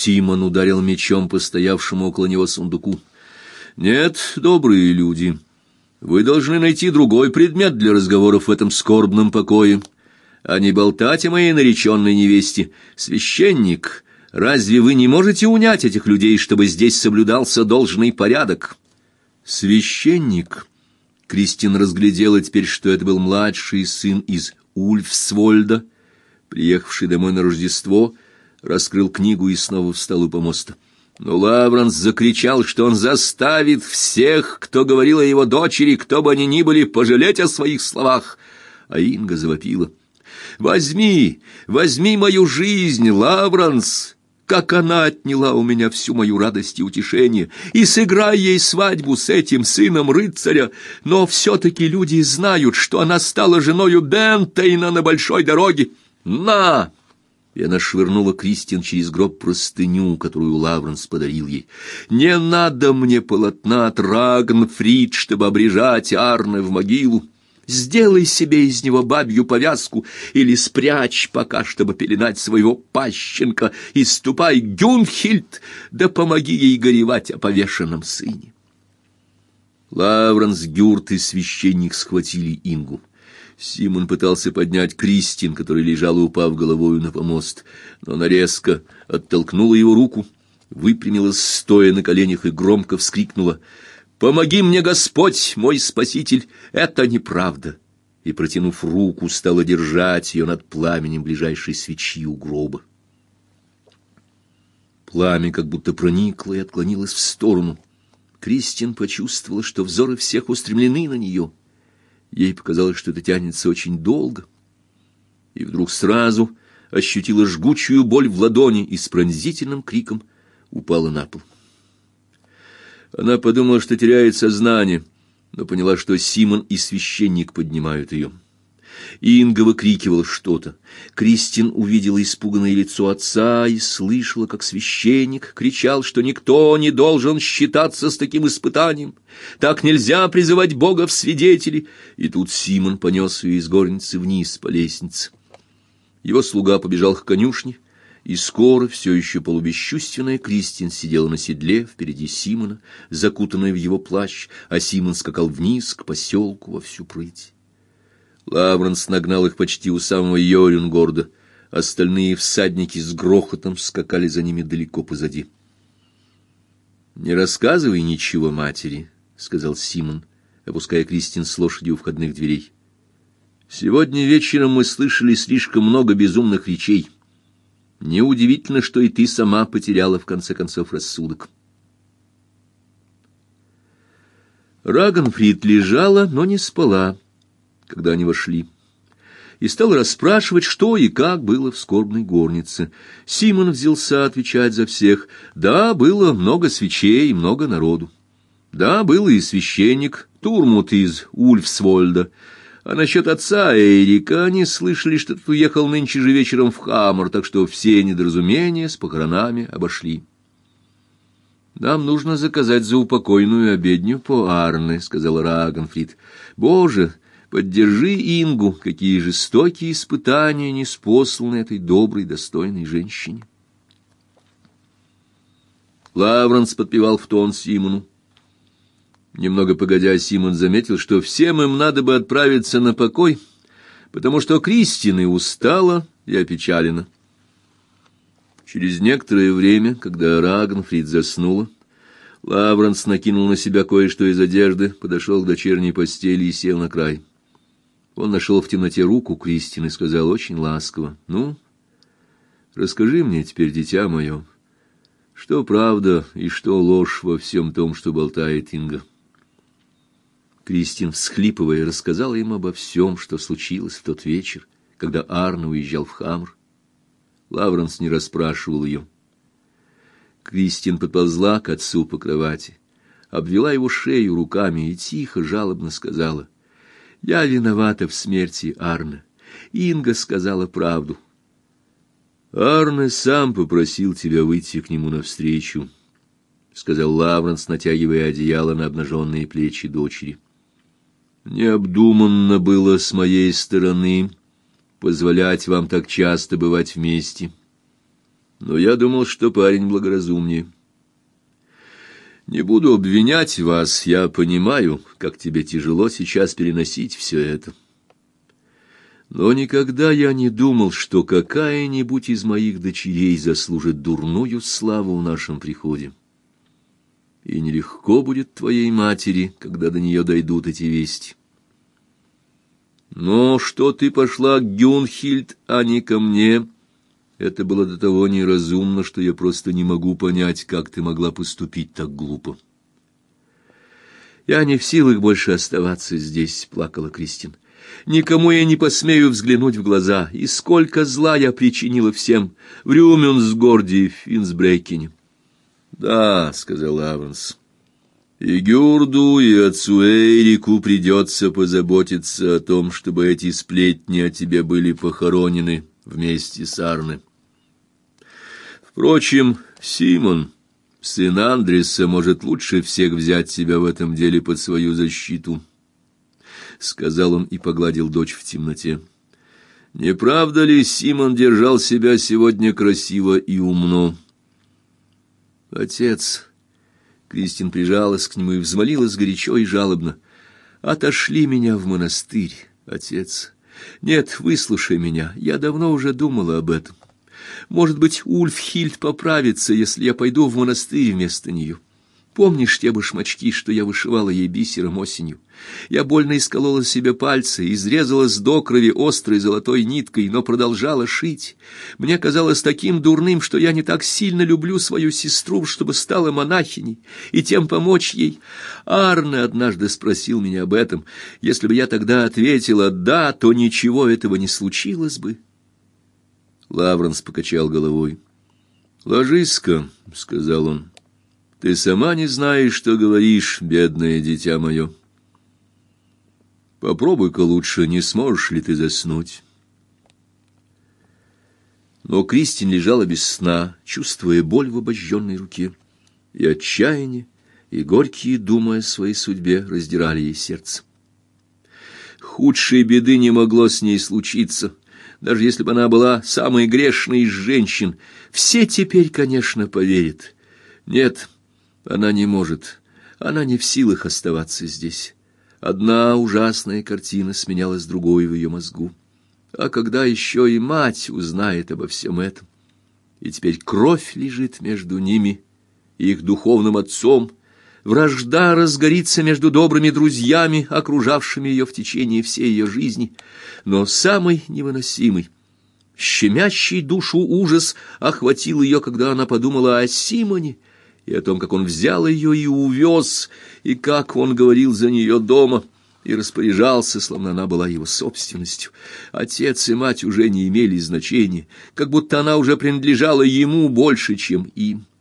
Симон ударил мечом по стоявшему около него сундуку. «Нет, добрые люди, вы должны найти другой предмет для разговоров в этом скорбном покое, а не болтать о моей нареченной невесте. Священник, разве вы не можете унять этих людей, чтобы здесь соблюдался должный порядок?» Священник. Кристин разглядела теперь, что это был младший сын из Ульфсвольда, приехавший домой на Рождество, раскрыл книгу и снова встал у помоста. Но Лавранс закричал, что он заставит всех, кто говорил о его дочери, кто бы они ни были, пожалеть о своих словах. А Инга завопила: «Возьми, возьми мою жизнь, Лавранс, как она отняла у меня всю мою радость и утешение, и сыграй ей свадьбу с этим сыном рыцаря, но все-таки люди знают, что она стала женою Бентейна на большой дороге. На!» И она швырнула Кристин через гроб простыню, которую Лавранс подарил ей. «Не надо мне полотна от Рагнфрид, чтобы обрежать Арне в могилу. Сделай себе из него бабью повязку или спрячь пока, чтобы пеленать своего пащенка, и ступай, Гюнхильд, да помоги ей горевать о повешенном сыне». Лавранс, Гюрт и священник схватили Ингу. Симон пытался поднять Кристин, которая лежала, упав головою на помост, но она резко оттолкнула его руку, выпрямилась, стоя на коленях, и громко вскрикнула: «Помоги мне, Господь, мой Спаситель, это неправда!» И, протянув руку, стала держать ее над пламенем ближайшей свечи у гроба. Пламя как будто проникло и отклонилось в сторону. Кристин почувствовала, что взоры всех устремлены на нее. Ей показалось, что это тянется очень долго. И вдруг сразу ощутила жгучую боль в ладони и с пронзительным криком упала на пол. Она подумала, что теряет сознание, но поняла, что Симон и священник поднимают ее. Инга выкрикивала что-то. Кристин увидела испуганное лицо отца и слышала, как священник кричал, что никто не должен считаться с таким испытанием. Так нельзя призывать Бога в свидетели. И тут Симон понес ее из горницы вниз по лестнице. Его слуга побежал к конюшне, и скоро все еще полубесчувственная Кристин сидела на седле впереди Симона, закутанная в его плащ, а Симон скакал вниз к поселку во всю прыть. Лавранс нагнал их почти у самого Йорунгорда. Остальные всадники с грохотом скакали за ними далеко позади. «Не рассказывай ничего матери», — сказал Симон, опуская Кристин с лошади у входных дверей. «Сегодня вечером мы слышали слишком много безумных речей. Неудивительно, что и ты сама потеряла в конце концов рассудок». Рагнфрид лежала, но не спала, когда они вошли, и стал расспрашивать, что и как было в скорбной горнице. Симон взялся отвечать за всех. Да, было много свечей, много народу. Да, был и священник Турмут из Ульфсвольда. А насчет отца Эрика они слышали, что тот уехал нынче же вечером в Хаммер, так что все недоразумения с похоронами обошли. «Нам нужно заказать заупокойную обедню по Арне», — сказал Рагнфрид. «Боже, поддержи Ингу, какие жестокие испытания ниспосланы этой доброй, достойной женщине». Лавранс подпевал в тон Симону. Немного погодя, Симон заметил, что всем им надо бы отправиться на покой, потому что Кристина устала и опечалена. Через некоторое время, когда Рагнфрид заснула, Лавранс накинул на себя кое-что из одежды, подошел к дочерней постели и сел на край. Он нашел в темноте руку Кристины и сказал очень ласково: «Ну, расскажи мне теперь, дитя мое, что правда и что ложь во всем том, что болтает Инга». Кристин, всхлипывая, рассказала им обо всем, что случилось в тот вечер, когда Арне уезжал в Хаммер. Лавранс не расспрашивал ее. Кристин подползла к отцу по кровати, обвела его шею руками и тихо, жалобно сказала: «Я виновата в смерти Арне. Инга сказала правду». «Арне сам попросил тебя выйти к нему навстречу», — сказал Лавранс, натягивая одеяло на обнаженные плечи дочери. «Необдуманно было с моей стороны позволять вам так часто бывать вместе. но я думал, что парень благоразумнее. Не буду обвинять вас, я понимаю, как тебе тяжело сейчас переносить все это. Но никогда я не думал, что какая-нибудь из моих дочерей заслужит дурную славу в нашем приходе. И нелегко будет твоей матери, когда до нее дойдут эти вести. Но что ты пошла к Гюнхильд, а не ко мне, это было до того неразумно, что я просто не могу понять, как ты могла поступить так глупо. Я не в силах больше оставаться здесь, плакала Кристин. Никому я не посмею взглянуть в глаза, и сколько зла я причинила всем в Рюмюнсгорде и Финсбрейкене. Да, сказал Лавренс. И Гюрду, и отцу Эрику придется позаботиться о том, чтобы эти сплетни о тебе были похоронены вместе с Арне. Впрочем, Симон, сын Андреса, может лучше всех взять себя в этом деле под свою защиту, — сказал он и погладил дочь в темноте. Не правда ли, Симон держал себя сегодня красиво и умно? Отец... Кристин прижалась к нему и взмолилась горячо и жалобно. «Отошли меня в монастырь, отец. Нет, выслушай меня, я давно уже думала об этом. Может быть, Ульфхильд поправится, если я пойду в монастырь вместо нее. Помнишь те башмачки, что я вышивала ей бисером осенью? Я больно исколола себе пальцы, изрезалась до крови острой золотой ниткой, но продолжала шить. Мне казалось таким дурным, что я не так сильно люблю свою сестру, чтобы стала монахиней, и тем помочь ей. Арне однажды спросил меня об этом. Если бы я тогда ответила «да», то ничего этого не случилось бы. Лавренс покачал головой. «Ложись-ка», — сказал он. «Ты сама не знаешь, что говоришь, бедное дитя мое. Попробуй-ка лучше, не сможешь ли ты заснуть?» Но Кристин лежала без сна, чувствуя боль в обожженной руке, и отчаяние, и горькие думы о своей судьбе раздирали ей сердце. Худшей беды не могло с ней случиться, даже если бы она была самой грешной из женщин. Все теперь, конечно, поверят. Нет, она не может, она не в силах оставаться здесь. Одна ужасная картина сменялась другой в ее мозгу. А когда еще и мать узнает обо всем этом, и теперь кровь лежит между ними и их духовным отцом, вражда разгорится между добрыми друзьями, окружавшими ее в течение всей ее жизни, но самый невыносимый, щемящий душу ужас охватил ее, когда она подумала о Симоне, и о том, как он взял ее и увез, и как он говорил за нее дома, и распоряжался, словно она была его собственностью. Отец и мать уже не имели значения, как будто она уже принадлежала ему больше, чем им.